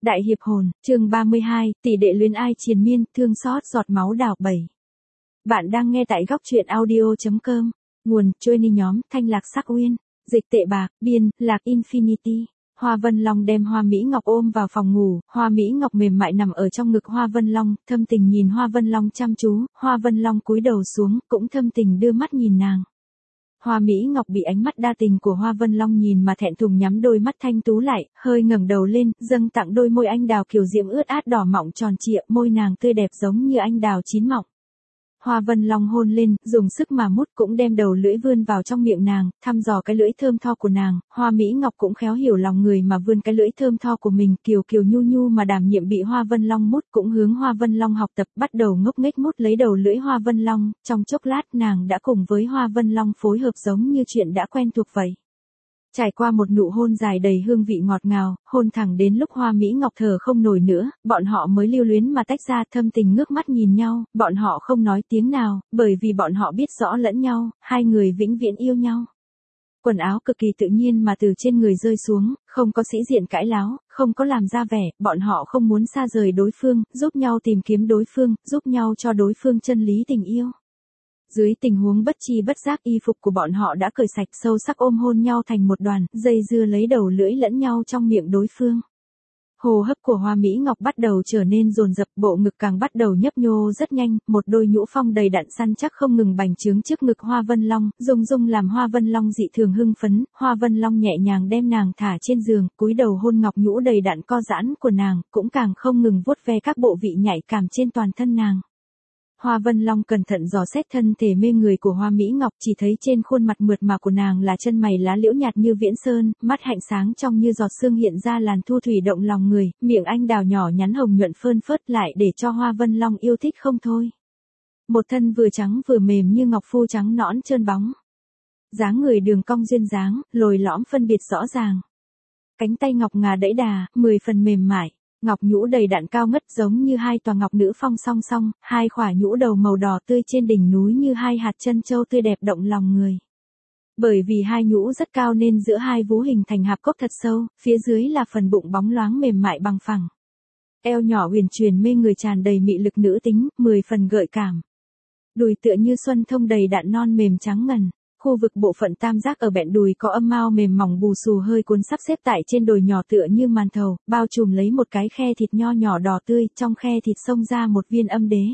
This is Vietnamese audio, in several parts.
Đại hiệp hồn, chương 32, tỷ đệ luyến ai triền miên, thương xót giọt máu đào 7. Bạn đang nghe tại góc truyện audio.com. Nguồn, Johnny nhóm, Thanh Lạc Sắc Uyên. Dịch tệ bạc, biên, Lạc Infinity. Hoa Vân Long đem Hoa Mỹ Ngọc ôm vào phòng ngủ, Hoa Mỹ Ngọc mềm mại nằm ở trong ngực Hoa Vân Long, thâm tình nhìn Hoa Vân Long chăm chú, Hoa Vân Long cúi đầu xuống, cũng thâm tình đưa mắt nhìn nàng. Hoa Mỹ Ngọc bị ánh mắt đa tình của Hoa Vân Long nhìn mà thẹn thùng nhắm đôi mắt thanh tú lại, hơi ngẩng đầu lên, dâng tặng đôi môi anh đào kiều diễm ướt át đỏ mọng tròn trịa, môi nàng tươi đẹp giống như anh đào chín mọng. Hoa Vân Long hôn lên, dùng sức mà mút, cũng đem đầu lưỡi vươn vào trong miệng nàng, thăm dò cái lưỡi thơm tho của nàng. Hoa Mỹ Ngọc cũng khéo hiểu lòng người mà vươn cái lưỡi thơm tho của mình, kiều kiều nhu nhu mà đảm nhiệm bị Hoa Vân Long mút, cũng hướng Hoa Vân Long học tập, bắt đầu ngốc nghếch mút lấy đầu lưỡi Hoa Vân Long. Trong chốc lát nàng đã cùng với Hoa Vân Long phối hợp giống như chuyện đã quen thuộc vậy. Trải qua một nụ hôn dài đầy hương vị ngọt ngào, hôn thẳng đến lúc Hoa Mỹ Ngọc thở không nổi nữa, bọn họ mới lưu luyến mà tách ra, thâm tình ngước mắt nhìn nhau, bọn họ không nói tiếng nào, bởi vì bọn họ biết rõ lẫn nhau, hai người vĩnh viễn yêu nhau. Quần áo cực kỳ tự nhiên mà từ trên người rơi xuống, không có sĩ diện cãi láo, không có làm ra vẻ, bọn họ không muốn xa rời đối phương, giúp nhau tìm kiếm đối phương, giúp nhau cho đối phương chân lý tình yêu. Dưới tình huống bất chi bất giác, y phục của bọn họ đã cởi sạch, sâu sắc ôm hôn nhau thành một đoàn, dây dưa lấy đầu lưỡi lẫn nhau trong miệng đối phương. Hô hấp của Hoa Mỹ Ngọc bắt đầu trở nên dồn dập, bộ ngực càng bắt đầu nhấp nhô rất nhanh, một đôi nhũ phong đầy đặn săn chắc không ngừng bành trướng trước ngực Hoa Vân Long, rung rung làm Hoa Vân Long dị thường hưng phấn. Hoa Vân Long nhẹ nhàng đem nàng thả trên giường, cúi đầu hôn ngọc nhũ đầy đặn co giãn của nàng, cũng càng không ngừng vuốt ve các bộ vị nhạy cảm trên toàn thân nàng. Hoa Vân Long cẩn thận dò xét thân thể mê người của Hoa Mỹ Ngọc, chỉ thấy trên khuôn mặt mượt mà của nàng là chân mày lá liễu nhạt như viễn sơn, mắt hạnh sáng trong như giọt sương hiện ra làn thu thủy động lòng người, miệng anh đào nhỏ nhắn hồng nhuận phơn phớt lại để cho Hoa Vân Long yêu thích không thôi. Một thân vừa trắng vừa mềm như ngọc phu trắng nõn trơn bóng. Dáng người đường cong duyên dáng, lồi lõm phân biệt rõ ràng. Cánh tay ngọc ngà đẫy đà, 10 phần mềm mại. Ngọc nhũ đầy đặn cao ngất giống như hai tòa ngọc nữ phong song song, hai khỏa nhũ đầu màu đỏ tươi trên đỉnh núi như hai hạt chân châu tươi đẹp động lòng người. Bởi vì hai nhũ rất cao nên giữa hai vú hình thành hạp cốc thật sâu, phía dưới là phần bụng bóng loáng mềm mại bằng phẳng. Eo nhỏ huyền truyền mê người tràn đầy mị lực nữ tính, 10 phần gợi cảm. Đùi tựa như xuân thông đầy đặn non mềm trắng ngần. Khu vực bộ phận tam giác ở bẹn đùi có âm mao mềm mỏng bù xù hơi cuốn sắp xếp tại trên đồi nhỏ tựa như màn thầu, bao trùm lấy một cái khe thịt nho nhỏ đỏ tươi, trong khe thịt xông ra một viên âm đế.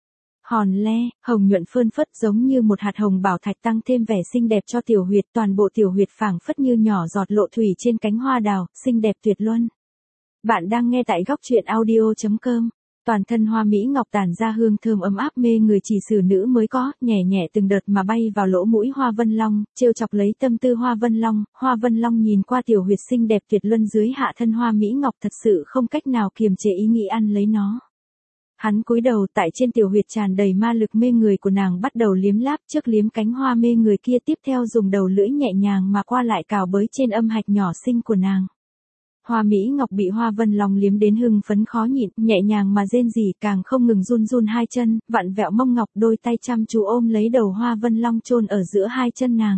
Hòn le, hồng nhuận phơn phất giống như một hạt hồng bảo thạch tăng thêm vẻ xinh đẹp cho tiểu huyệt, toàn bộ tiểu huyệt phảng phất như nhỏ giọt lộ thủy trên cánh hoa đào, xinh đẹp tuyệt luân. Bạn đang nghe tại góc truyện audio.com. Toàn thân Hoa Mỹ Ngọc tản ra hương thơm ấm áp mê người chỉ xử nữ mới có, nhẹ nhẹ từng đợt mà bay vào lỗ mũi Hoa Vân Long, trêu chọc lấy tâm tư Hoa Vân Long. Hoa Vân Long nhìn qua tiểu huyệt xinh đẹp tuyệt luân dưới hạ thân Hoa Mỹ Ngọc, thật sự không cách nào kiềm chế ý nghĩ ăn lấy nó. Hắn cúi đầu, tại trên tiểu huyệt tràn đầy ma lực mê người của nàng bắt đầu liếm láp, trước liếm cánh hoa mê người kia, tiếp theo dùng đầu lưỡi nhẹ nhàng mà qua lại cào bới trên âm hạch nhỏ xinh của nàng. Hoa Mỹ Ngọc bị Hoa Vân Long liếm đến hưng phấn khó nhịn, nhẹ nhàng mà rên rỉ, càng không ngừng run run hai chân, vặn vẹo mông ngọc, đôi tay chăm chú ôm lấy đầu Hoa Vân Long chôn ở giữa hai chân nàng.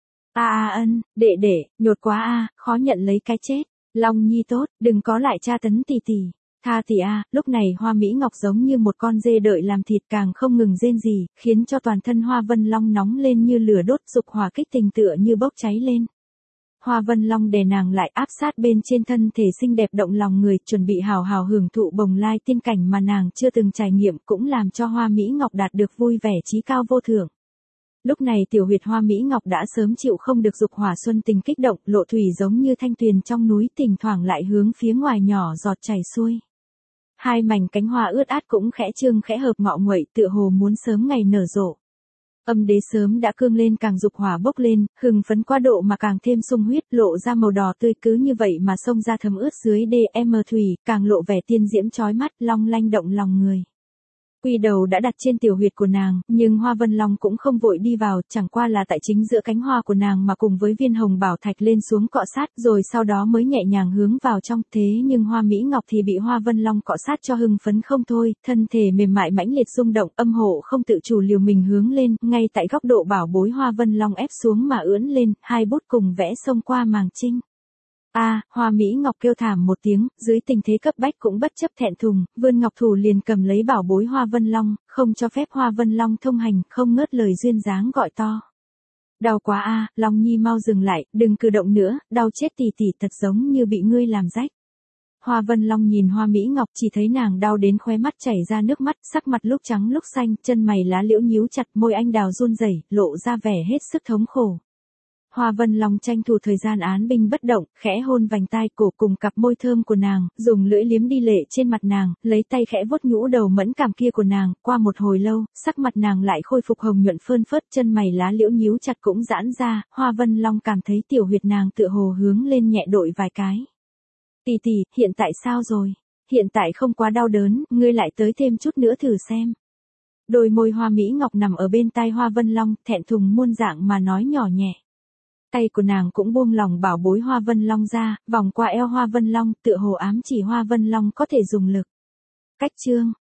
Ân, đệ, nhột quá khó nhận lấy cái chết. Long nhi tốt, đừng có lại tra tấn tỷ tỷ. Tha tỷ lúc này Hoa Mỹ Ngọc giống như một con dê đợi làm thịt, càng không ngừng rên rỉ, khiến cho toàn thân Hoa Vân Long nóng lên như lửa đốt, dục hỏa kích tình tựa như bốc cháy lên. Hoa Vân Long đè nàng lại, áp sát bên trên thân thể xinh đẹp động lòng người, chuẩn bị hào hào hưởng thụ bồng lai tiên cảnh mà nàng chưa từng trải nghiệm, cũng làm cho Hoa Mỹ Ngọc đạt được vui vẻ chí cao vô thượng. Lúc này tiểu huyệt Hoa Mỹ Ngọc đã sớm chịu không được dục hỏa xuân tình kích động, lộ thủy giống như thanh tuyền trong núi, thỉnh thoảng lại hướng phía ngoài nhỏ giọt chảy xuôi. Hai mảnh cánh hoa ướt át cũng khẽ trương khẽ hợp ngọ nguậy, tựa hồ muốn sớm ngày nở rộ. Âm đế sớm đã cương lên, càng dục hỏa bốc lên, hừng phấn quá độ mà càng thêm sung huyết, lộ ra màu đỏ tươi, cứ như vậy mà xông ra thấm ướt dưới DM thủy, càng lộ vẻ tiên diễm chói mắt, long lanh động lòng người. Quy đầu đã đặt trên tiểu huyệt của nàng, nhưng Hoa Vân Long cũng không vội đi vào, chẳng qua là tại chính giữa cánh hoa của nàng mà cùng với viên hồng bảo thạch lên xuống cọ sát, rồi sau đó mới nhẹ nhàng hướng vào trong. Thế nhưng Hoa Mỹ Ngọc thì bị Hoa Vân Long cọ sát cho hưng phấn không thôi, thân thể mềm mại mãnh liệt rung động, âm hộ không tự chủ liều mình hướng lên, ngay tại góc độ bảo bối Hoa Vân Long ép xuống mà ưỡn lên, hai bút cùng vẽ xông qua màng trinh. Hoa Mỹ Ngọc kêu thảm một tiếng, dưới tình thế cấp bách cũng bất chấp thẹn thùng, vươn ngọc thủ liền cầm lấy bảo bối Hoa Vân Long, không cho phép Hoa Vân Long thông hành, không ngớt lời duyên dáng gọi to. Đau quá Long Nhi mau dừng lại, đừng cử động nữa, đau chết tỷ tỷ, thật giống như bị ngươi làm rách. Hoa Vân Long nhìn Hoa Mỹ Ngọc, chỉ thấy nàng đau đến khóe mắt chảy ra nước mắt, sắc mặt lúc trắng lúc xanh, chân mày lá liễu nhíu chặt, môi anh đào run rẩy, lộ ra vẻ hết sức thống khổ. Hoa Vân Long tranh thủ thời gian án binh bất động, khẽ hôn vành tai cổ cùng cặp môi thơm của nàng, dùng lưỡi liếm đi lệ trên mặt nàng, lấy tay khẽ vuốt nhũ đầu mẫn cảm kia của nàng, qua một hồi lâu, sắc mặt nàng lại khôi phục hồng nhuận phơn phớt, chân mày lá liễu nhíu chặt cũng giãn ra, Hoa Vân Long cảm thấy tiểu huyệt nàng tựa hồ hướng lên nhẹ đội vài cái. Tỷ tỷ, hiện tại sao rồi? Hiện tại không quá đau đớn, ngươi lại tới thêm chút nữa thử xem. Đôi môi Hoa Mỹ Ngọc nằm ở bên tai Hoa Vân Long, thẹn thùng muôn dạng mà nói nhỏ nhẹ. Tay của nàng cũng buông lòng bảo bối Hoa Vân Long ra, vòng qua eo Hoa Vân Long, tựa hồ ám chỉ Hoa Vân Long có thể dùng lực. Cách chương